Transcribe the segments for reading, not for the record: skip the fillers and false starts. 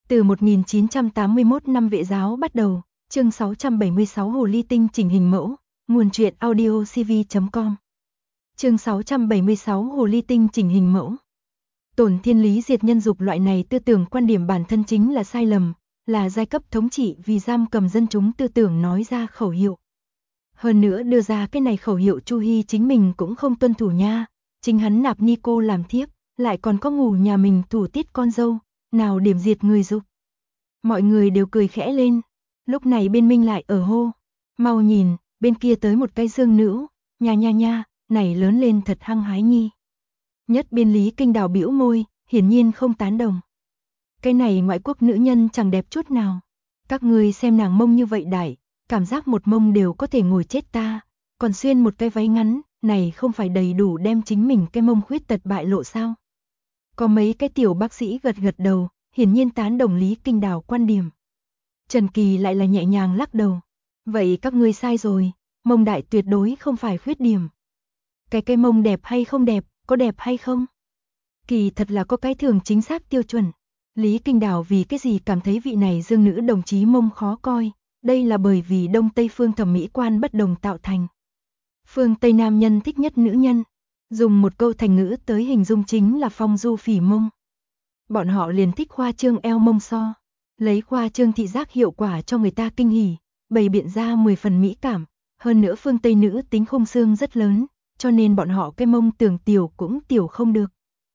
Từ 1981 năm Vệ giáo bắt đầu, chương 676 Hồ ly tinh chỉnh hình mẫu, nguồn truyện audio cv.com. Chương 676 Hồ ly tinh chỉnh hình mẫu. Tổn thiên lý diệt nhân dục loại này tư tưởng quan điểm bản thân chính là sai lầm, là giai cấp thống trị vì giam cầm dân chúng tư tưởng nói ra khẩu hiệu. Hơn nữa đưa ra cái này khẩu hiệu Chu Hy chính mình cũng không tuân thủ nha, chính hắn nạp ni cô làm thiếp, lại còn có ngủ nhà mình thủ tiết con dâu, nào điểm diệt người dục. Mọi người đều cười khẽ lên, lúc này bên Minh lại ở hô, mau nhìn, bên kia tới một cái dương nữ, nha, này lớn lên thật hăng hái nhi. Nhất biên Lý Kinh Đào bĩu môi, hiển nhiên không tán đồng. Cái này ngoại quốc nữ nhân chẳng đẹp chút nào. Các ngươi xem nàng mông như vậy đại, cảm giác một mông đều có thể ngồi chết ta, còn xuyên một cái váy ngắn, này không phải đầy đủ đem chính mình cái mông khuyết tật bại lộ sao? Có mấy cái tiểu bác sĩ gật gật đầu, hiển nhiên tán đồng Lý Kinh Đào quan điểm. Trần Kỳ lại là nhẹ nhàng lắc đầu. Vậy các ngươi sai rồi, mông đại tuyệt đối không phải khuyết điểm. Cái mông đẹp hay không đẹp, có đẹp hay không? Kỳ thật là có cái thường chính xác tiêu chuẩn. Lý Kinh Đào vì cái gì cảm thấy vị này dương nữ đồng chí mông khó coi, đây là bởi vì Đông Tây phương thẩm mỹ quan bất đồng tạo thành. Phương Tây nam nhân thích nhất nữ nhân, dùng một câu thành ngữ tới hình dung chính là phong du phỉ mông. Bọn họ liền thích khoa trương eo mông so, lấy khoa trương thị giác hiệu quả cho người ta kinh hỉ, bày biện ra 10 phần mỹ cảm, hơn nữa phương Tây nữ tính khung xương rất lớn, cho nên bọn họ cái mông tưởng tiểu cũng tiểu không được.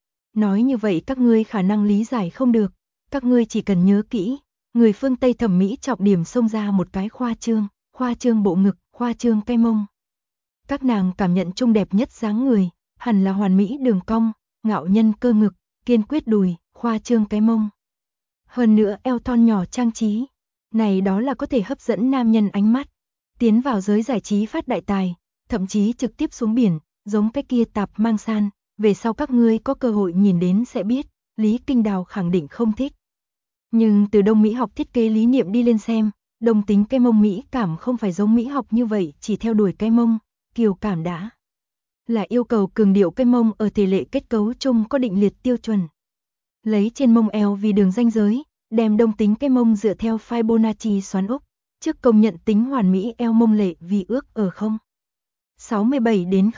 Nói như vậy các ngươi khả năng lý giải không được, các ngươi chỉ cần nhớ kỹ, người phương Tây thẩm mỹ trọng điểm xông ra một cái khoa trương bộ ngực, khoa trương cái mông. Các nàng cảm nhận chung đẹp nhất dáng người, hẳn là hoàn mỹ đường cong, ngạo nhân cơ ngực, kiên quyết đùi, khoa trương cái mông. Hơn nữa eo thon nhỏ trang trí, này đó là có thể hấp dẫn nam nhân ánh mắt, tiến vào giới giải trí phát đại tài, thậm chí trực tiếp xuống biển, giống cái kia tạp mang san, về sau các ngươi có cơ hội nhìn đến sẽ biết, Lý Kinh Đào khẳng định không thích. Nhưng từ Đông Mỹ học thiết kế lý niệm đi lên xem, đồng tính cái mông Mỹ cảm không phải giống Mỹ học như vậy chỉ theo đuổi cái mông, kiều cảm đã là yêu cầu cường điệu cái mông ở tỷ lệ kết cấu chung có định liệt tiêu chuẩn. Lấy trên mông eo vì đường ranh giới, đem đông tính cái mông dựa theo Fibonacci xoắn úp, trước công nhận tính hoàn mỹ eo mông lệ vì ước ở 0,67 đến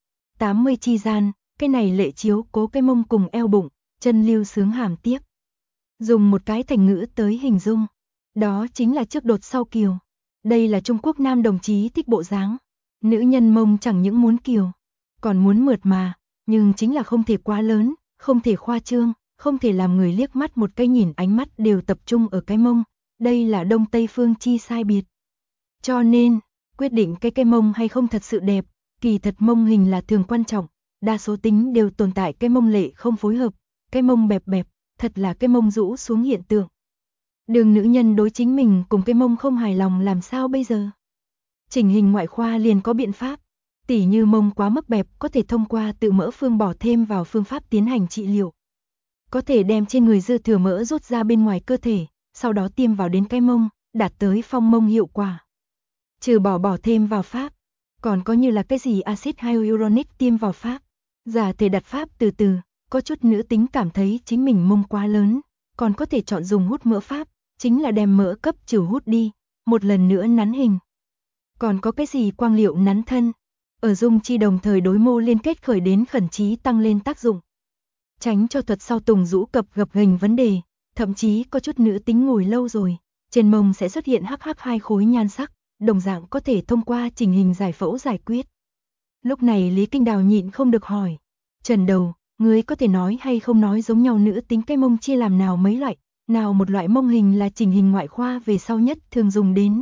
0,80 chi gian, cái này lệ chiếu cố cái mông cùng eo bụng, chân lưu sướng hàm tiếp. Dùng một cái thành ngữ tới hình dung, đó chính là trước đột sau kiều. Đây là Trung Quốc nam đồng chí thích bộ dáng. Nữ nhân mông chẳng những muốn kiều, còn muốn mượt mà, nhưng chính là không thể quá lớn, không thể khoa trương, không thể làm người liếc mắt một cái nhìn ánh mắt đều tập trung ở cái mông. Đây là Đông Tây phương chi sai biệt. Cho nên, quyết định cái mông hay không thật sự đẹp, kỳ thật mông hình là thường quan trọng, đa số tính đều tồn tại cái mông lệ không phối hợp, cái mông bẹp, thật là cái mông rũ xuống hiện tượng. Đường nữ nhân đối chính mình cùng cái mông không hài lòng làm sao bây giờ? Chỉnh hình ngoại khoa liền có biện pháp, tỉ như mông quá mức bẹp có thể thông qua tự mỡ phương bỏ thêm vào phương pháp tiến hành trị liệu. Có thể đem trên người dư thừa mỡ rút ra bên ngoài cơ thể, sau đó tiêm vào đến cái mông, đạt tới phong mông hiệu quả. Trừ bỏ thêm vào pháp, còn có như là cái gì axit hyaluronic tiêm vào pháp, giả thể đặt pháp từ từ, có chút nữ tính cảm thấy chính mình mông quá lớn, còn có thể chọn dùng hút mỡ pháp, chính là đem mỡ cấp trừ hút đi, một lần nữa nắn hình. Còn có cái gì quang liệu nắn thân, ở dung chi đồng thời đối mô liên kết khởi đến khẩn trí tăng lên tác dụng. Tránh cho thuật sau tùng rũ cập gập ghềnh vấn đề, thậm chí có chút nữ tính ngồi lâu rồi, trên mông sẽ xuất hiện hắc hai khối nhan sắc, đồng dạng có thể thông qua chỉnh hình giải phẫu giải quyết. Lúc này Lý Kinh Đào nhịn không được hỏi, Trần Đầu, ngươi có thể nói hay không nói giống nhau nữ tính cái mông chia làm nào mấy loại, nào một loại mông hình là chỉnh hình ngoại khoa về sau nhất thường dùng đến.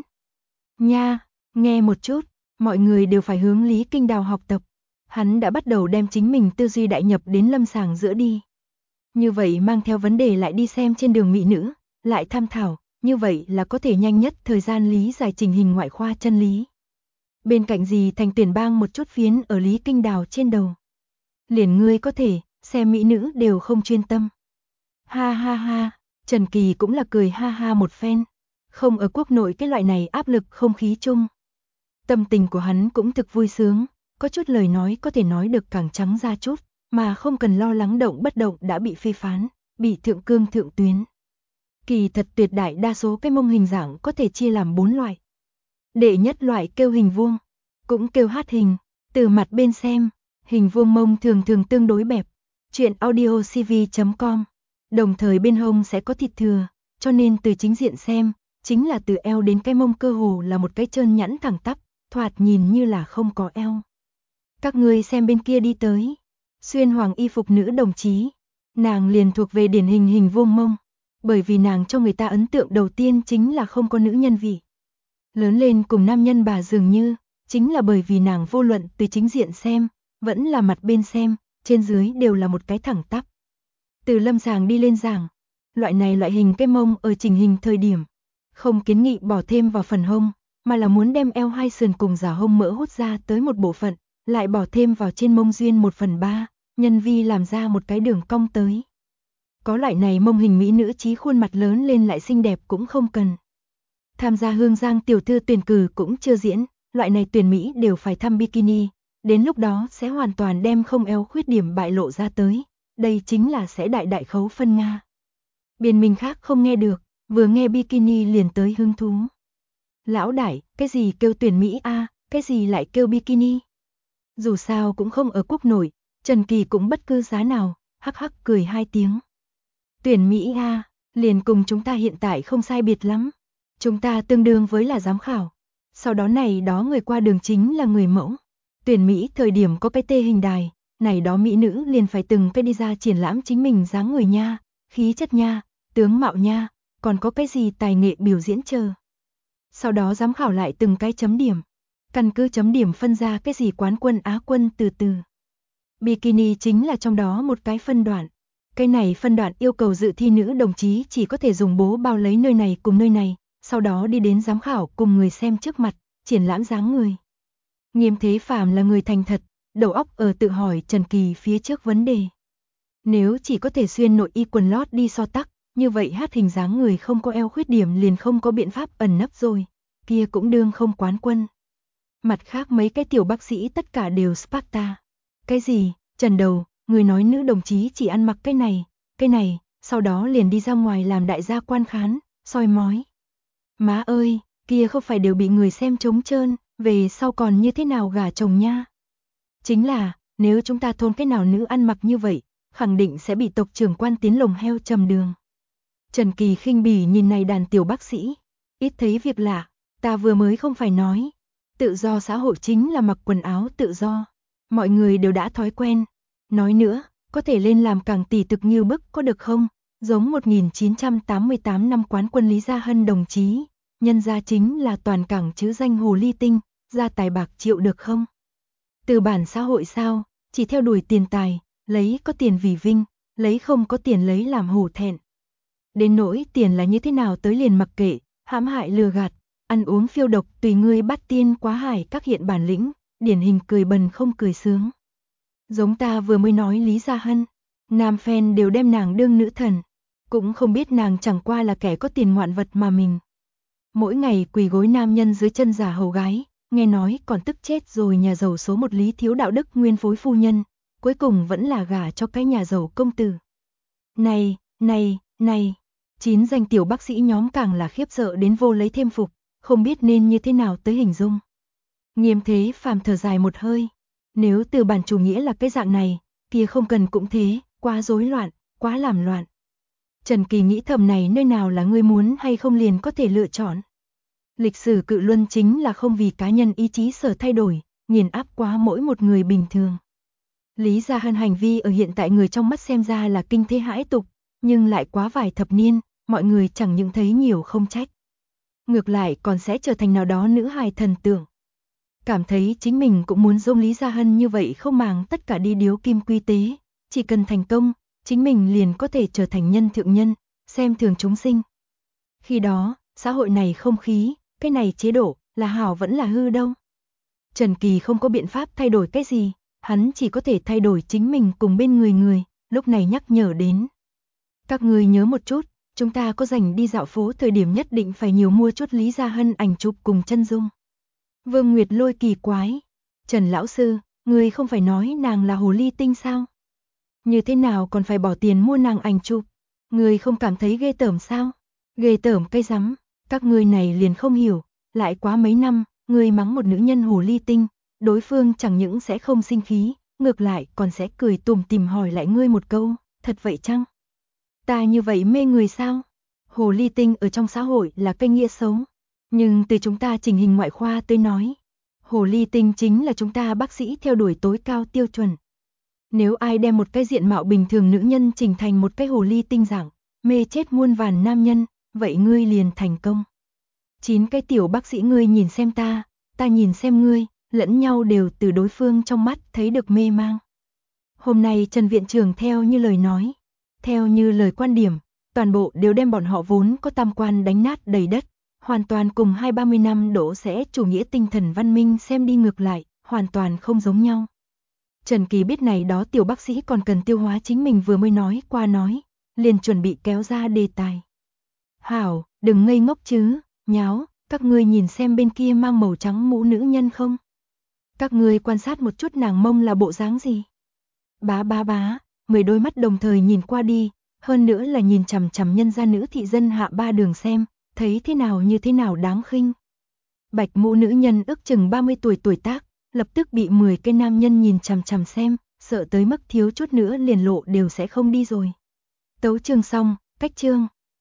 Nha, nghe một chút, mọi người đều phải hướng Lý Kinh Đào học tập. Hắn đã bắt đầu đem chính mình tư duy đại nhập đến lâm sàng giữa đi. Như vậy mang theo vấn đề lại đi xem trên đường mỹ nữ, lại tham thảo, như vậy là có thể nhanh nhất thời gian lý giải chỉnh hình ngoại khoa chân lý. Bên cạnh gì thành tuyển bang một chút phiến ở Lý Kinh Đào trên đầu. Liền ngươi có thể, xem mỹ nữ đều không chuyên tâm. Ha, Trần Kỳ cũng là cười ha một phen. Không ở quốc nội cái loại này áp lực không khí chung. Tâm tình của hắn cũng thực vui sướng, có chút lời nói có thể nói được càng trắng ra chút, mà không cần lo lắng động bất động đã bị phê phán, bị thượng cương thượng tuyến. Kỳ thật tuyệt đại đa số cái mông hình dạng có thể chia làm 4 loại. Đệ nhất loại kêu hình vuông, cũng kêu hát hình, từ mặt bên xem, hình vuông mông thường thường tương đối bẹp. Chuyện audiocv.com. Đồng thời bên hông sẽ có thịt thừa, cho nên từ chính diện xem, chính là từ eo đến cái mông cơ hồ là một cái trơn nhẵn thẳng tắp, thoạt nhìn như là không có eo. Các ngươi xem bên kia đi tới, xuyên hoàng y phục nữ đồng chí, nàng liền thuộc về điển hình hình vuông mông, bởi vì nàng cho người ta ấn tượng đầu tiên chính là không có nữ nhân vị. Lớn lên cùng nam nhân bà dường như, chính là bởi vì nàng vô luận từ chính diện xem, vẫn là mặt bên xem, trên dưới đều là một cái thẳng tắp. Từ lâm sàng đi lên giảng, loại hình cái mông ở chỉnh hình thời điểm, không kiến nghị bỏ thêm vào phần hông, mà là muốn đem eo hai sườn cùng giả hông mỡ hút ra tới một bộ phận, lại bỏ thêm vào trên mông duyên 1/3, nhân vi làm ra một cái đường cong tới. Có loại này mông hình mỹ nữ chí khuôn mặt lớn lên lại xinh đẹp cũng không cần. Tham gia Hương Giang tiểu thư tuyển cử cũng chưa diễn, loại này tuyển mỹ đều phải thăm bikini, đến lúc đó sẽ hoàn toàn đem không eo khuyết điểm bại lộ ra tới, đây chính là sẽ đại đại khấu phân Nga. Biên minh khác không nghe được, vừa nghe bikini liền tới hứng thú. Lão đại, cái gì kêu tuyển mỹ a, cái gì lại kêu bikini? Dù sao cũng không ở quốc nội, Trần Kỳ cũng bất cứ giá nào, hắc hắc cười 2 tiếng. Tuyển mỹ a, liền cùng chúng ta hiện tại không sai biệt lắm. Chúng ta tương đương với là giám khảo. Sau đó này đó người qua đường chính là người mẫu. Tuyển mỹ thời điểm có cái tê hình đài, này đó mỹ nữ liền phải từng cái đi ra triển lãm chính mình dáng người nha, khí chất nha, tướng mạo nha, còn có cái gì tài nghệ biểu diễn chờ. Sau đó giám khảo lại từng cái chấm điểm. Căn cứ chấm điểm phân ra cái gì quán quân á quân từ từ. Bikini chính là trong đó một cái phân đoạn. Cái này phân đoạn yêu cầu dự thi nữ đồng chí chỉ có thể dùng bố bao lấy nơi này cùng nơi này, sau đó đi đến giám khảo cùng người xem trước mặt, triển lãm dáng người. Nghiêm Thế Phàm là người thành thật, đầu óc ở tự hỏi Trần Kỳ phía trước vấn đề. Nếu chỉ có thể xuyên nội y quần lót đi so tắc, như vậy hát hình dáng người không có eo khuyết điểm liền không có biện pháp ẩn nấp rồi, kia cũng đương không quán quân. Mặt khác mấy cái tiểu bác sĩ tất cả đều Sparta. Cái gì, Trần Đầu, người nói nữ đồng chí chỉ ăn mặc cái này, sau đó liền đi ra ngoài làm đại gia quan khán, soi mói. Má ơi, kia không phải đều bị người xem trống trơn, về sau còn như thế nào gả chồng nha. Chính là, nếu chúng ta thôn cái nào nữ ăn mặc như vậy, khẳng định sẽ bị tộc trưởng quan tiến lồng heo trầm đường. Trần Kỳ khinh bỉ nhìn này đàn tiểu bác sĩ, ít thấy việc lạ, ta vừa mới không phải nói. Tự do xã hội chính là mặc quần áo tự do. Mọi người đều đã thói quen. Nói nữa, có thể lên làm càng tỷ thực như bức có được không? Giống 1988 năm quán quân Lý Gia Hân đồng chí, nhân gia chính là toàn cảng chứ danh hồ ly tinh, gia tài bạc triệu được không? Từ bản xã hội sao, chỉ theo đuổi tiền tài, lấy có tiền vì vinh, lấy không có tiền lấy làm hổ thẹn. Đến nỗi tiền là như thế nào tới liền mặc kệ, hãm hại lừa gạt, ăn uống phiêu độc tùy ngươi bắt tiên quá hải các hiện bản lĩnh, điển hình cười bần không cười sướng. Giống ta vừa mới nói Lý Gia Hân, nam fan đều đem nàng đương nữ thần, cũng không biết nàng chẳng qua là kẻ có tiền ngoạn vật mà mình. Mỗi ngày quỳ gối nam nhân dưới chân giả hầu gái, nghe nói còn tức chết rồi nhà giàu số 1 Lý thiếu đạo đức nguyên phối phu nhân, cuối cùng vẫn là gả cho cái nhà giàu công tử. Này, 9 danh tiểu bác sĩ nhóm càng là khiếp sợ đến vô lấy thêm phục, không biết nên như thế nào tới hình dung. Nghiêm Thế Phàm thở dài một hơi, nếu từ bản chủ nghĩa là cái dạng này, kia không cần cũng thế, quá rối loạn, quá làm loạn. Trần Kỳ nghĩ thầm này nơi nào là ngươi muốn hay không liền có thể lựa chọn. Lịch sử cự luân chính là không vì cá nhân ý chí sở thay đổi, nghiền áp quá mỗi một người bình thường. Lý Gia Hân hành vi ở hiện tại người trong mắt xem ra là kinh thế hãi tục, nhưng lại quá vài thập niên, mọi người chẳng những thấy nhiều không trách. Ngược lại còn sẽ trở thành nào đó nữ hài thần tượng. Cảm thấy chính mình cũng muốn giống Lý Gia Hân như vậy không màng tất cả đi điếu kim quy tế, chỉ cần thành công, chính mình liền có thể trở thành nhân thượng nhân, xem thường chúng sinh. Khi đó, xã hội này không khí, cái này chế độ, là hảo vẫn là hư đâu. Trần Kỳ không có biện pháp thay đổi cái gì, hắn chỉ có thể thay đổi chính mình cùng bên người, lúc này nhắc nhở đến. Các người nhớ một chút, chúng ta có rảnh đi dạo phố thời điểm nhất định phải nhiều mua chút Lý Gia Hân ảnh chụp cùng chân dung. Vương Nguyệt Lôi kỳ quái. Trần lão sư, người không phải nói nàng là hồ ly tinh sao? Như thế nào còn phải bỏ tiền mua nàng ảnh chụp? Người không cảm thấy ghê tởm sao? Ghê tởm cái rắm, các ngươi này liền không hiểu, lại quá mấy năm, ngươi mắng một nữ nhân hồ ly tinh, đối phương chẳng những sẽ không sinh khí, ngược lại còn sẽ cười tủm tỉm hỏi lại ngươi một câu, thật vậy chăng? Ta như vậy mê người sao? Hồ ly tinh ở trong xã hội là cái nghĩa xấu, nhưng từ chúng ta chỉnh hình ngoại khoa tới nói, hồ ly tinh chính là chúng ta bác sĩ theo đuổi tối cao tiêu chuẩn. Nếu ai đem một cái diện mạo bình thường nữ nhân chỉnh thành một cái hồ ly tinh dạng, mê chết muôn vàn nam nhân, vậy ngươi liền thành công. 9 cái tiểu bác sĩ ngươi nhìn xem ta nhìn xem ngươi, lẫn nhau đều từ đối phương trong mắt thấy được mê mang. Hôm nay Trần Viện Trưởng theo như lời nói, theo như lời quan điểm, toàn bộ đều đem bọn họ vốn có tam quan đánh nát đầy đất, hoàn toàn cùng 20-30 năm đổ sẽ chủ nghĩa tinh thần văn minh xem đi ngược lại, hoàn toàn không giống nhau. Trần Kỳ biết này đó tiểu bác sĩ còn cần tiêu hóa chính mình vừa mới nói qua nói, liền chuẩn bị kéo ra đề tài. Hảo, đừng ngây ngốc chứ, nháo, các ngươi nhìn xem bên kia mang màu trắng mũ nữ nhân không? Các ngươi quan sát một chút nàng mông là bộ dáng gì? Bá, 10 đôi mắt đồng thời nhìn qua đi, hơn nữa là nhìn chằm chằm nhân gia nữ thị dân hạ ba đường xem, thấy thế nào như thế nào đáng khinh. Bạch mũ nữ nhân ước chừng 30 tuổi tuổi tác, lập tức bị 10 cái nam nhân nhìn chằm chằm xem, sợ tới mức thiếu chút nữa liền lộ đều sẽ không đi rồi. Tấu chương xong, cách chương.